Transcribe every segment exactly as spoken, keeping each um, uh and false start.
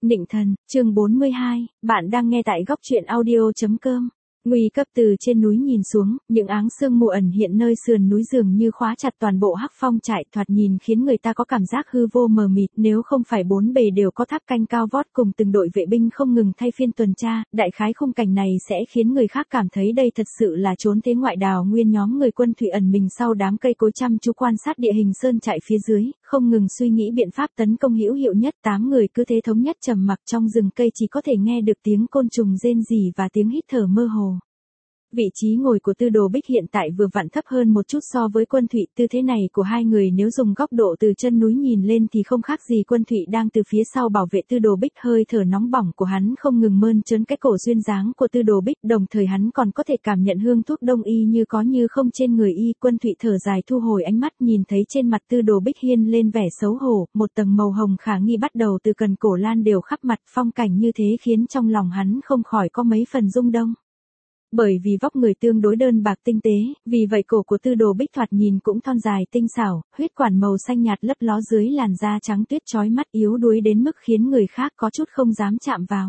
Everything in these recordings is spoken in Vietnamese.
Nịnh thần, chương bốn mươi hai, bạn đang nghe tại góc truyện audio.com. Nguy cấp từ trên núi nhìn xuống, những áng sương mù ẩn hiện nơi sườn núi dường như khóa chặt toàn bộ Hắc Phong trại, thoạt nhìn khiến người ta có cảm giác hư vô mờ mịt. Nếu không phải bốn bề đều có tháp canh cao vót cùng từng đội vệ binh không ngừng thay phiên tuần tra, đại khái khung cảnh này sẽ khiến người khác cảm thấy đây thật sự là trốn thế ngoại đào nguyên. Nhóm người Quân Thủy ẩn mình sau đám cây cối chăm chú quan sát địa hình sơn trại phía dưới, không ngừng suy nghĩ biện pháp tấn công hữu hiệu nhất. Tám người cứ thế thống nhất trầm mặc, trong rừng cây chỉ có thể nghe được tiếng côn trùng rên rỉ và tiếng hít thở mơ hồ. Vị trí ngồi của Tư Đồ Bích hiện tại vừa vặn thấp hơn một chút so với Quân Thụy. Tư thế này của hai người nếu dùng góc độ từ chân núi nhìn lên thì không khác gì Quân Thụy đang từ phía sau bảo vệ Tư Đồ Bích. Hơi thở nóng bỏng của hắn không ngừng mơn trớn cái cổ duyên dáng của Tư Đồ Bích, đồng thời hắn còn có thể cảm nhận hương thuốc đông y như có như không trên người y. Quân Thụy thở dài thu hồi ánh mắt, nhìn thấy trên mặt Tư Đồ Bích hiên lên vẻ xấu hổ, một tầng màu hồng khả nghi bắt đầu từ cần cổ lan đều khắp mặt. Phong cảnh như thế khiến trong lòng hắn không khỏi có mấy phần rung động. Bởi vì vóc người tương đối đơn bạc tinh tế, vì vậy cổ của Tư Đồ Bích thoạt nhìn cũng thon dài tinh xảo, huyết quản màu xanh nhạt lấp ló dưới làn da trắng tuyết chói mắt, yếu đuối đến mức khiến người khác có chút không dám chạm vào.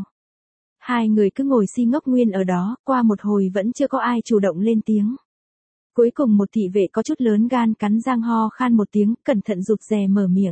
Hai người cứ ngồi si ngốc nguyên ở đó, qua một hồi vẫn chưa có ai chủ động lên tiếng. Cuối cùng một thị vệ có chút lớn gan cắn răng ho khan một tiếng, cẩn thận rụt rè mở miệng.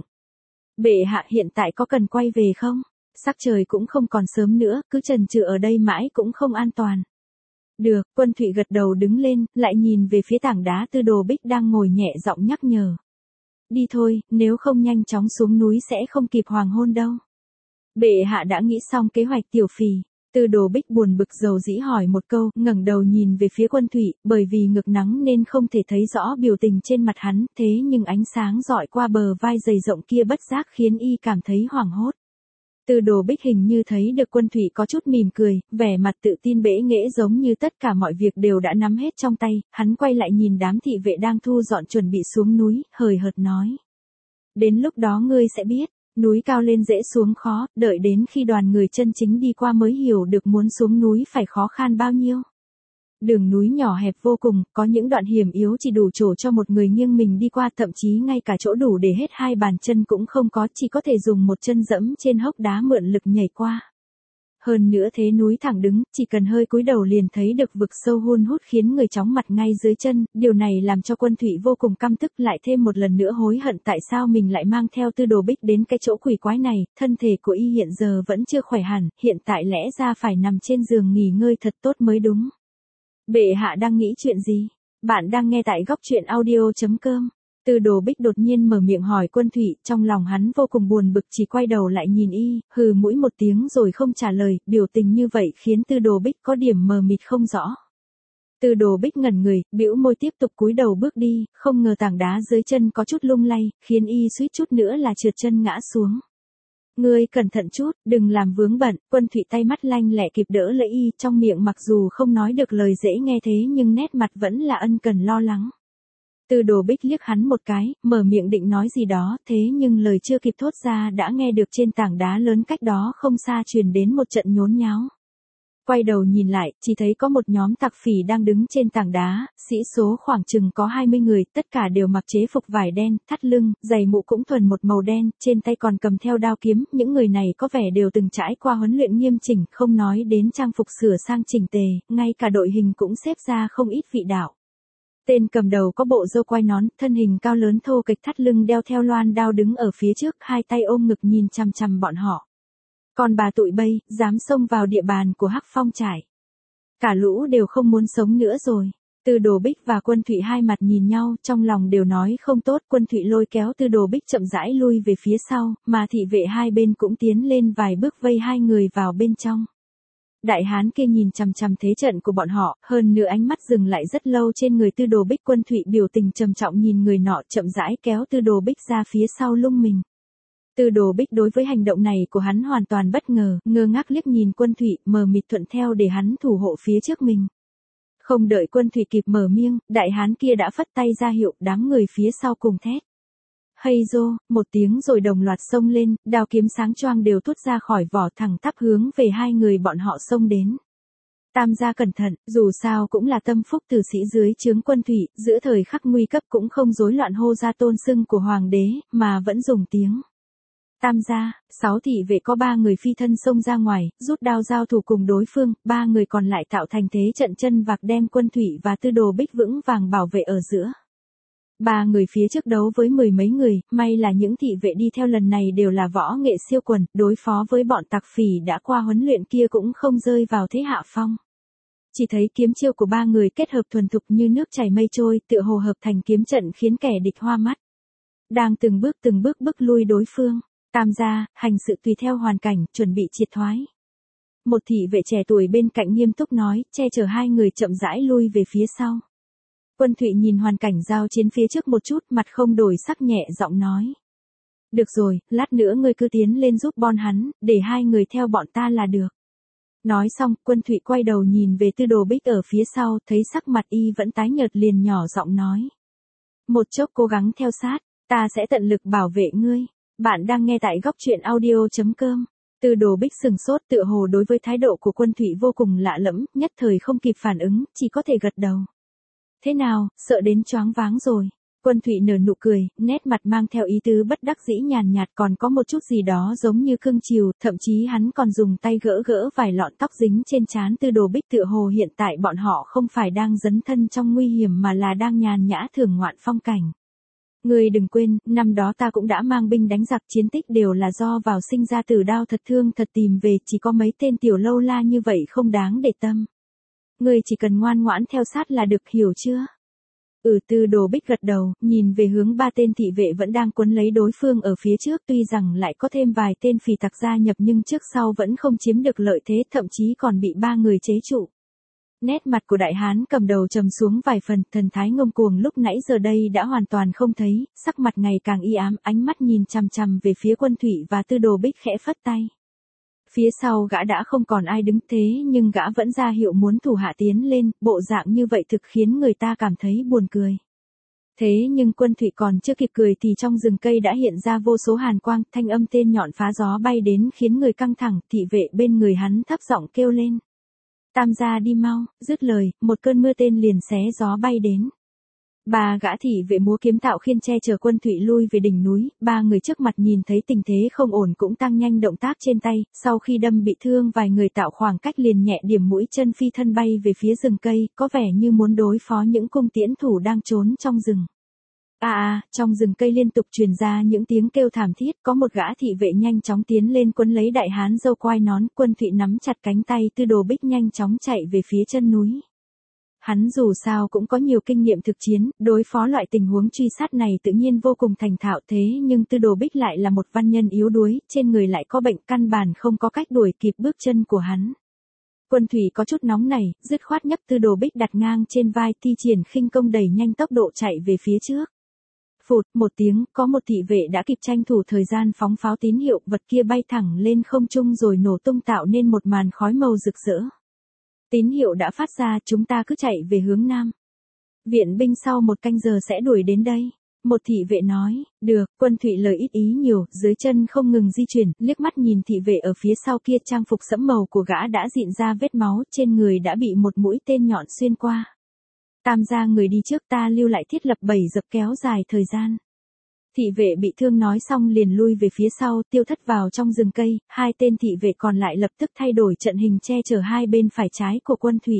Bệ hạ hiện tại có cần quay về không? Sắc trời cũng không còn sớm nữa, cứ chần chừ ở đây mãi cũng không an toàn. Được, Quân Thụy gật đầu đứng lên, lại nhìn về phía tảng đá Tư Đồ Bích đang ngồi nhẹ giọng nhắc nhở. Đi thôi, nếu không nhanh chóng xuống núi sẽ không kịp hoàng hôn đâu. Bệ hạ đã nghĩ xong kế hoạch tiểu phì. Tư Đồ Bích buồn bực dầu dĩ hỏi một câu, ngẩng đầu nhìn về phía Quân Thụy, bởi vì ngực nắng nên không thể thấy rõ biểu tình trên mặt hắn, thế nhưng ánh sáng dọi qua bờ vai dày rộng kia bất giác khiến y cảm thấy hoảng hốt. Tư Đồ Bích hình như thấy được Quân Thụy có chút mỉm cười, vẻ mặt tự tin bẽ nghễ giống như tất cả mọi việc đều đã nắm hết trong tay. Hắn quay lại nhìn đám thị vệ đang thu dọn chuẩn bị xuống núi, hời hợt nói. Đến lúc đó ngươi sẽ biết, núi cao lên dễ xuống khó, đợi đến khi đoàn người chân chính đi qua mới hiểu được muốn xuống núi phải khó khăn bao nhiêu. Đường núi nhỏ hẹp vô cùng, có những đoạn hiểm yếu chỉ đủ chỗ cho một người nghiêng mình đi qua, thậm chí ngay cả chỗ đủ để hết hai bàn chân cũng không có, chỉ có thể dùng một chân dẫm trên hốc đá mượn lực nhảy qua. Hơn nữa thế núi thẳng đứng, chỉ cần hơi cúi đầu liền thấy được vực sâu hun hút khiến người chóng mặt ngay dưới chân. Điều này làm cho Quân Thụy vô cùng căm tức, lại thêm một lần nữa hối hận tại sao mình lại mang theo Tư Đồ Bích đến cái chỗ quỷ quái này. Thân thể của y hiện giờ vẫn chưa khỏe hẳn, hiện tại lẽ ra phải nằm trên giường nghỉ ngơi thật tốt mới đúng. Bệ hạ đang nghĩ chuyện gì? Bạn đang nghe tại góc truyện audio.com. Tư Đồ Bích đột nhiên mở miệng hỏi Quân Thụy, trong lòng hắn vô cùng buồn bực, chỉ quay đầu lại nhìn y, hừ mũi một tiếng rồi không trả lời. Biểu tình như vậy khiến Tư Đồ Bích có điểm mờ mịt không rõ. Tư Đồ Bích ngẩn người, bĩu môi tiếp tục cúi đầu bước đi, không ngờ tảng đá dưới chân có chút lung lay, khiến y suýt chút nữa là trượt chân ngã xuống. Ngươi cẩn thận chút, đừng làm vướng bận. Quân Thụy tay mắt lanh lẹ kịp đỡ lấy y, trong miệng mặc dù không nói được lời dễ nghe thế nhưng nét mặt vẫn là ân cần lo lắng. Tư Đồ Bích liếc hắn một cái, mở miệng định nói gì đó, thế nhưng lời chưa kịp thốt ra đã nghe được trên tảng đá lớn cách đó không xa truyền đến một trận nhốn nháo. Quay đầu nhìn lại, chỉ thấy có một nhóm tặc phỉ đang đứng trên tảng đá, sĩ số khoảng chừng có hai mươi người, tất cả đều mặc chế phục vải đen, thắt lưng, giày mũ cũng thuần một màu đen, trên tay còn cầm theo đao kiếm. Những người này có vẻ đều từng trải qua huấn luyện nghiêm chỉnh, không nói đến trang phục sửa sang chỉnh tề, ngay cả đội hình cũng xếp ra không ít vị đạo. Tên cầm đầu có bộ râu quai nón, thân hình cao lớn thô kệch, thắt lưng đeo theo loan đao đứng ở phía trước, hai tay ôm ngực nhìn chằm chằm bọn họ. Còn bà tụi bây, dám xông vào địa bàn của Hắc Phong trại. Cả lũ đều không muốn sống nữa rồi. Tư Đồ Bích và Quân Thụy hai mặt nhìn nhau, trong lòng đều nói không tốt. Quân Thụy lôi kéo Tư Đồ Bích chậm rãi lui về phía sau, mà thị vệ hai bên cũng tiến lên vài bước vây hai người vào bên trong. Đại hán kia nhìn chằm chằm thế trận của bọn họ, hơn nữa ánh mắt dừng lại rất lâu trên người Tư Đồ Bích. Quân Thụy biểu tình trầm trọng nhìn người nọ, chậm rãi kéo Tư Đồ Bích ra phía sau lưng mình. Tư Đồ Bích đối với hành động này của hắn hoàn toàn bất ngờ, ngơ ngác liếc nhìn Quân Thụy, mờ mịt thuận theo để hắn thủ hộ phía trước mình. Không đợi Quân Thụy kịp mở miệng, đại hán kia đã phất tay ra hiệu, đám người phía sau cùng thét. Hay rô, một tiếng rồi đồng loạt xông lên, đao kiếm sáng choang đều thốt ra khỏi vỏ, thẳng tắp hướng về hai người bọn họ xông đến. Tam gia cẩn thận, dù sao cũng là tâm phúc tử sĩ dưới trướng Quân Thụy, giữa thời khắc nguy cấp cũng không rối loạn hô ra tôn xưng của hoàng đế, mà vẫn dùng tiếng Tam gia, sáu thị vệ có ba người phi thân xông ra ngoài, rút đao giao thủ cùng đối phương, ba người còn lại tạo thành thế trận chân vạc đem Quân Thụy và Tư Đồ Bích vững vàng bảo vệ ở giữa. Ba người phía trước đấu với mười mấy người, may là những thị vệ đi theo lần này đều là võ nghệ siêu quần, đối phó với bọn tặc phỉ đã qua huấn luyện kia cũng không rơi vào thế hạ phong. Chỉ thấy kiếm chiêu của ba người kết hợp thuần thục như nước chảy mây trôi, tựa hồ hợp thành kiếm trận khiến kẻ địch hoa mắt. Đang từng bước từng bước bước lui đối phương, Tam gia, hành sự tùy theo hoàn cảnh, chuẩn bị triệt thoái. Một thị vệ trẻ tuổi bên cạnh nghiêm túc nói, che chở hai người chậm rãi lui về phía sau. Quân Thụy nhìn hoàn cảnh giao chiến phía trước một chút, mặt không đổi sắc, nhẹ giọng nói. Được rồi, lát nữa ngươi cứ tiến lên giúp bọn hắn, để hai người theo bọn ta là được. Nói xong, Quân Thụy quay đầu nhìn về Tư Đồ Bích ở phía sau, thấy sắc mặt y vẫn tái nhợt liền nhỏ giọng nói. Một chốc cố gắng theo sát, ta sẽ tận lực bảo vệ ngươi. Bạn đang nghe tại góc truyện audio chấm com. Tư Đồ Bích sừng sốt, tựa hồ đối với thái độ của Quân Thụy vô cùng lạ lẫm, nhất thời không kịp phản ứng, chỉ có thể gật đầu. Thế nào, sợ đến choáng váng rồi. Quân Thụy nở nụ cười, nét mặt mang theo ý tứ bất đắc dĩ nhàn nhạt, còn có một chút gì đó giống như cương chiều, thậm chí hắn còn dùng tay gỡ gỡ vài lọn tóc dính trên trán Tư Đồ Bích, tựa hồ hiện tại bọn họ không phải đang dấn thân trong nguy hiểm mà là đang nhàn nhã thưởng ngoạn phong cảnh. Ngươi đừng quên, năm đó ta cũng đã mang binh đánh giặc, chiến tích đều là do vào sinh ra tử đao thật thương thật tìm về, chỉ có mấy tên tiểu lâu la như vậy không đáng để tâm. Ngươi chỉ cần ngoan ngoãn theo sát là được, hiểu chưa? Ừ, Tư Đồ Bích gật đầu, nhìn về hướng ba tên thị vệ vẫn đang quấn lấy đối phương ở phía trước, tuy rằng lại có thêm vài tên phỉ tặc gia nhập nhưng trước sau vẫn không chiếm được lợi thế, thậm chí còn bị ba người chế trụ. Nét mặt của đại hán cầm đầu trầm xuống vài phần, thần thái ngông cuồng lúc nãy giờ đây đã hoàn toàn không thấy, sắc mặt ngày càng y ám, ánh mắt nhìn chằm chằm về phía Quân Thụy và Tư Đồ Bích khẽ phất tay. Phía sau gã đã không còn ai đứng, thế nhưng gã vẫn ra hiệu muốn thủ hạ tiến lên, bộ dạng như vậy thực khiến người ta cảm thấy buồn cười. Thế nhưng Quân Thụy còn chưa kịp cười thì trong rừng cây đã hiện ra vô số hàn quang, thanh âm tên nhọn phá gió bay đến khiến người căng thẳng, thị vệ bên người hắn thấp giọng kêu lên. Tam gia đi mau, dứt lời, một cơn mưa tên liền xé gió bay đến. Ba gã thị vệ múa kiếm tạo khiên che chở Quân Thụy lui về đỉnh núi, ba người trước mặt nhìn thấy tình thế không ổn cũng tăng nhanh động tác trên tay, sau khi đâm bị thương vài người tạo khoảng cách liền nhẹ điểm mũi chân phi thân bay về phía rừng cây, có vẻ như muốn đối phó những cung tiễn thủ đang trốn trong rừng. À à, trong rừng cây liên tục truyền ra những tiếng kêu thảm thiết, có một gã thị vệ nhanh chóng tiến lên quấn lấy đại hán râu quai nón, Quân Thụy nắm chặt cánh tay Tư Đồ Bích nhanh chóng chạy về phía chân núi. Hắn dù sao cũng có nhiều kinh nghiệm thực chiến, đối phó loại tình huống truy sát này tự nhiên vô cùng thành thạo, thế nhưng Tư Đồ Bích lại là một văn nhân yếu đuối, trên người lại có bệnh, căn bản không có cách đuổi kịp bước chân của hắn. Quân Thụy có chút nóng này, dứt khoát nhấc Tư Đồ Bích đặt ngang trên vai, thi triển khinh công đẩy nhanh tốc độ chạy về phía trước. Phụt, một tiếng, có một thị vệ đã kịp tranh thủ thời gian phóng pháo tín hiệu, vật kia bay thẳng lên không trung rồi nổ tung tạo nên một màn khói màu rực rỡ. Tín hiệu đã phát ra, chúng ta cứ chạy về hướng nam. Viện binh sau một canh giờ sẽ đuổi đến đây. Một thị vệ nói, được, Quân Thụy lời ít ý nhiều, dưới chân không ngừng di chuyển, liếc mắt nhìn thị vệ ở phía sau kia, trang phục sẫm màu của gã đã rịn ra vết máu, trên người đã bị một mũi tên nhọn xuyên qua. Tam gia, người đi trước, ta lưu lại thiết lập bẫy dập kéo dài thời gian. Thị vệ bị thương nói xong liền lui về phía sau, tiêu thất vào trong rừng cây, hai tên thị vệ còn lại lập tức thay đổi trận hình che chở hai bên phải trái của Quân Thụy.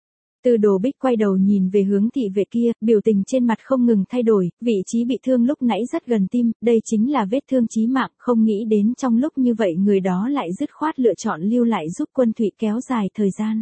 Tư Đồ Bích quay đầu nhìn về hướng thị vệ kia, biểu tình trên mặt không ngừng thay đổi, vị trí bị thương lúc nãy rất gần tim, đây chính là vết thương chí mạng, không nghĩ đến trong lúc như vậy người đó lại dứt khoát lựa chọn lưu lại giúp Quân Thụy kéo dài thời gian.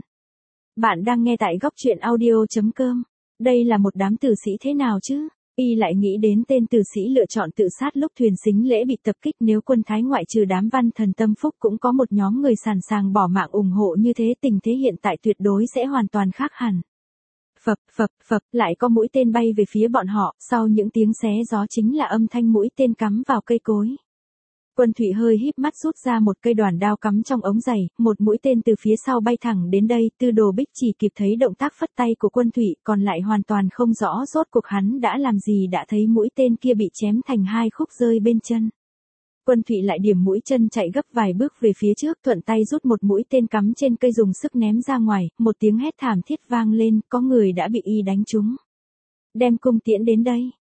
Bạn đang nghe tại góc truyện audio chấm com. Đây là một đám tử sĩ thế nào chứ? Y lại nghĩ đến tên tử sĩ lựa chọn tự sát lúc thuyền Sính Lễ bị tập kích, nếu quân Thái ngoại trừ đám văn thần tâm phúc cũng có một nhóm người sẵn sàng bỏ mạng ủng hộ như thế, tình thế hiện tại tuyệt đối sẽ hoàn toàn khác hẳn. Phập, phập, phập, lại có mũi tên bay về phía bọn họ, sau những tiếng xé gió chính là âm thanh mũi tên cắm vào cây cối. Quân Thụy hơi híp mắt rút ra một cây đoàn đao cắm trong ống giày, một mũi tên từ phía sau bay thẳng đến đây, Tư Đồ Bích chỉ kịp thấy động tác phất tay của Quân Thụy, còn lại hoàn toàn không rõ rốt cuộc hắn đã làm gì, đã thấy mũi tên kia bị chém thành hai khúc rơi bên chân. Quân Thụy lại điểm mũi chân chạy gấp vài bước về phía trước, thuận tay rút một mũi tên cắm trên cây dùng sức ném ra ngoài, một tiếng hét thảm thiết vang lên, có người đã bị y đánh trúng. Đem cung tiễn đến đây.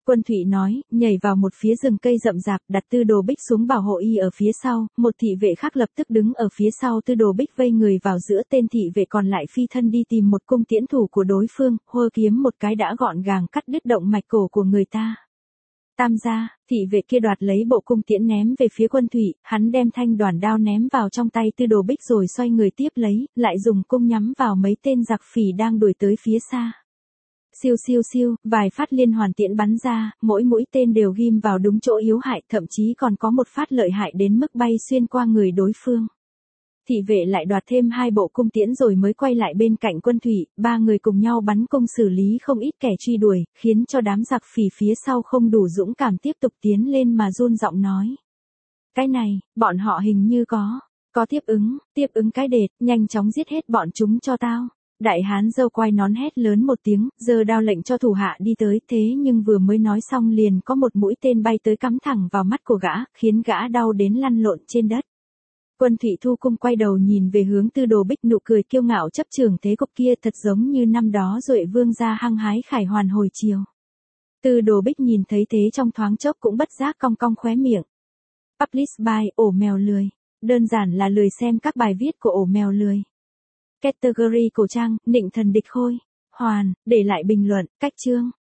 Quân Thụy nói, nhảy vào một phía rừng cây rậm rạp, đặt Tư Đồ Bích xuống bảo hộ y ở phía sau, một thị vệ khác lập tức đứng ở phía sau Tư Đồ Bích vây người vào giữa, tên thị vệ còn lại phi thân đi tìm một cung tiễn thủ của đối phương, hô kiếm một cái đã gọn gàng cắt đứt động mạch cổ của người ta. Tam gia, thị vệ kia đoạt lấy bộ cung tiễn ném về phía Quân Thụy, hắn đem thanh đoàn đao ném vào trong tay Tư Đồ Bích rồi xoay người tiếp lấy, lại dùng cung nhắm vào mấy tên giặc phỉ đang đuổi tới phía xa. Siêu siêu siêu, vài phát liên hoàn tiễn bắn ra, mỗi mũi tên đều ghim vào đúng chỗ yếu hại, thậm chí còn có một phát lợi hại đến mức bay xuyên qua người đối phương. Thị vệ lại đoạt thêm hai bộ cung tiễn rồi mới quay lại bên cạnh Quân Thụy, ba người cùng nhau bắn cung xử lý không ít kẻ truy đuổi, khiến cho đám giặc phỉ phía sau không đủ dũng cảm tiếp tục tiến lên mà run giọng nói. Cái này, bọn họ hình như có, có tiếp ứng, tiếp ứng cái đệt, nhanh chóng giết hết bọn chúng cho tao. Đại hán dâu quai nón hét lớn một tiếng, giơ đao lệnh cho thủ hạ đi tới, thế nhưng vừa mới nói xong liền có một mũi tên bay tới cắm thẳng vào mắt của gã, khiến gã đau đến lăn lộn trên đất. Quân Thụy thu cung quay đầu nhìn về hướng Tư Đồ Bích, nụ cười kiêu ngạo chấp trường thế cục kia thật giống như năm đó Duệ Vương gia hăng hái khải hoàn hồi chiều. Tư Đồ Bích nhìn thấy thế trong thoáng chốc cũng bất giác cong cong khóe miệng. Publish by ổ mèo lười, đơn giản là lười xem các bài viết của ổ mèo lười. Category cổ trang, nịnh thần địch khôi, hoàn, để lại bình luận, cách chương.